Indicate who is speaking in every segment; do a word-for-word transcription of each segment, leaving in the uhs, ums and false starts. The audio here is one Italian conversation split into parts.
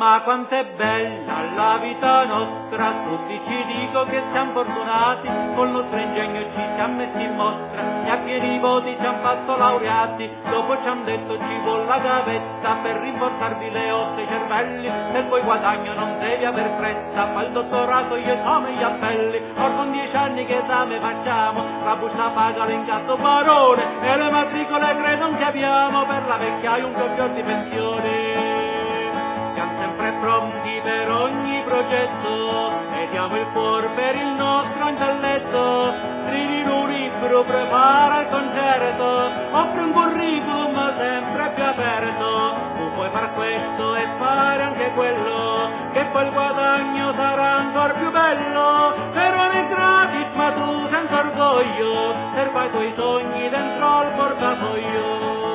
Speaker 1: ma quanto è bella la vita nostra, tutti ci dico che siamo fortunati, col nostro ingegno ci siamo messi in mostra, e a pieni voti ci han fatto laureati, dopo ci han detto ci vuole la gavetta, per rinforzarvi le ossa e i cervelli, se poi guadagno non devi aver fretta, fa il dottorato, gli esami, gli appelli, or con dieci anni che esame facciamo, la busta paga l'incasso barone, e le matricole credo che abbiamo, per la vecchiaia un fior di pensione. Siamo sempre pronti per ogni progetto e diamo il cuore per il nostro intelletto. Scrivi in un libro, prepara il concerto, offri un curriculum sempre più aperto. Tu puoi far questo e fare anche quello, che poi il guadagno sarà ancora più bello. Però non è gratis, ma tu senza orgoglio serva i tuoi sogni dentro al portafoglio.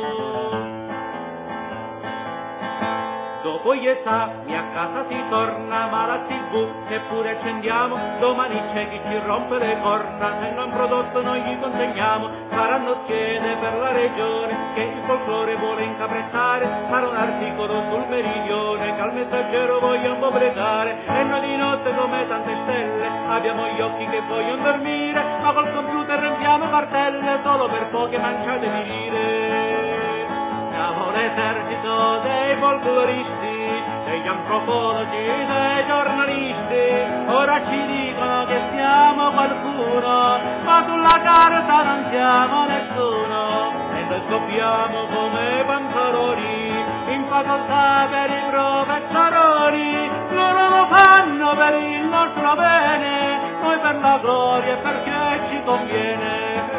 Speaker 1: Dopo gli esami a casa si torna, ma la tivù che pure accendiamo, domani c'è chi ci rompe le corna, se non prodotto noi gli consegniamo, faranno schede per la regione, che il folklore vuole incaprezzare, farà un articolo sul meridione, che al Messaggero vogliono pubblicare, e noi di notte come tante stelle, abbiamo gli occhi che vogliono dormire, ma col computer rendiamo cartelle, solo per poche manciate di lire. Siamo l'esercito dei folcloristi, degli antropologi, dei giornalisti, ora ci dicono che siamo qualcuno, ma sulla carta non siamo nessuno, e noi scoppiamo come pantaloni, in facoltà per i professoroni, loro lo fanno per il nostro bene, noi per la gloria e perché ci conviene.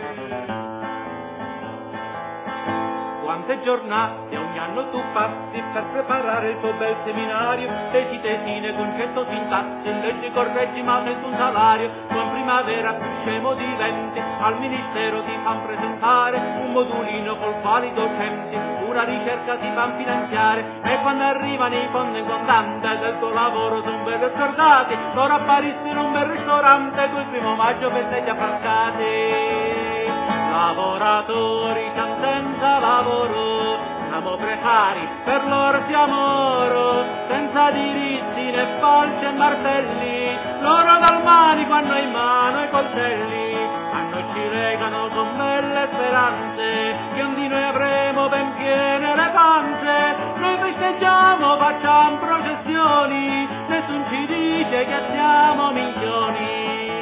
Speaker 1: Quante giornate ogni anno tu passi per preparare il tuo bel seminario, tesi, tesine, concetto, sintassi, leggi, correggi ma senza un salario, tu in primavera più scemo diventi, al ministero ti fan presentare un modulino col quale i docenti una ricerca ti fan finanziare, e quando arrivano i fondi in contante del tuo lavoro sono ben scordati, loro appariscono in un bel ristorante tu il primo maggio festeggi affrancati. Lavoratori siamo senza lavoro, siamo precari, per loro siamo oro, senza diritti né falce e martelli, loro dal manico hanno in mano i coltelli, a noi ci legano con belle speranze, che un di noi avremo ben piene le panze, noi festeggiamo, facciamo processioni, nessun ci dice che siamo minchioni.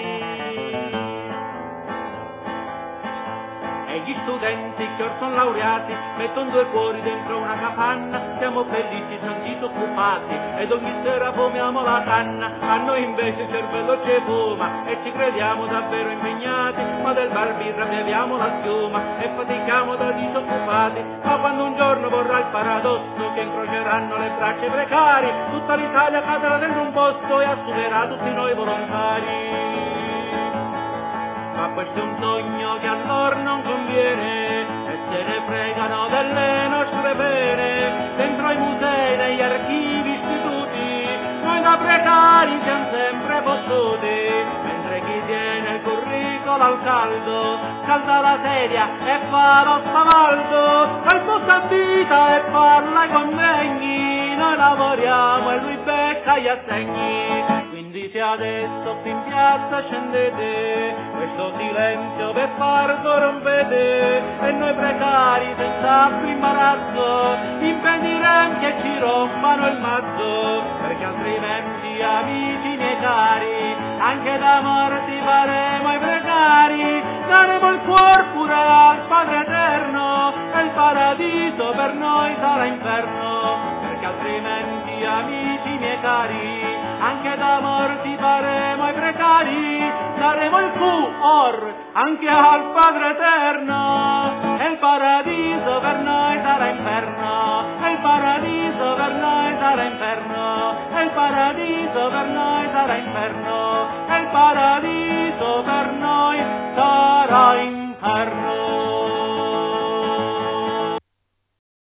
Speaker 1: E gli studenti che or sono laureati mettono due cuori dentro una capanna, siamo felici, siamo disoccupati ed ogni sera fumiamo la canna, a noi invece il cervello ci fuma e ci crediamo davvero impegnati, ma del bar birra beviamo la schiuma e fatichiamo da disoccupati, ma quando un giorno vorrà il paradosso che incroceranno le braccia ai precari, tutta l'Italia cadrà dentro un posto e assumerà tutti noi volontari. Ma questo è un sogno che a loro non conviene, e se ne fregano delle nostre pene, dentro i musei, negli archivi, istituti, noi da precari siamo sempre possuti, mentre chi tiene il curriculum al caldo, scalda la sedia e fa lo spavaldo, quel busta a vita e parla ai convegni, noi lavoriamo e lui becca gli assegni, quindi se adesso qui in piazza scendete, questo silenzio per fardo rompete, e noi precari senza più imbarazzo impediremo che ci rompano il mazzo, perché altrimenti amici miei cari anche da morti faremo i precari, daremo il cuore pure al Padre Eterno e il paradiso per noi sarà inferno, perché altrimenti amici miei cari anche da morti faremo i precari, daremo il cuore anche al Padre Eterno e il paradiso per noi sarà inferno, e il paradiso per noi sarà inferno, e il paradiso per noi sarà inferno, e il paradiso per noi sarà inferno.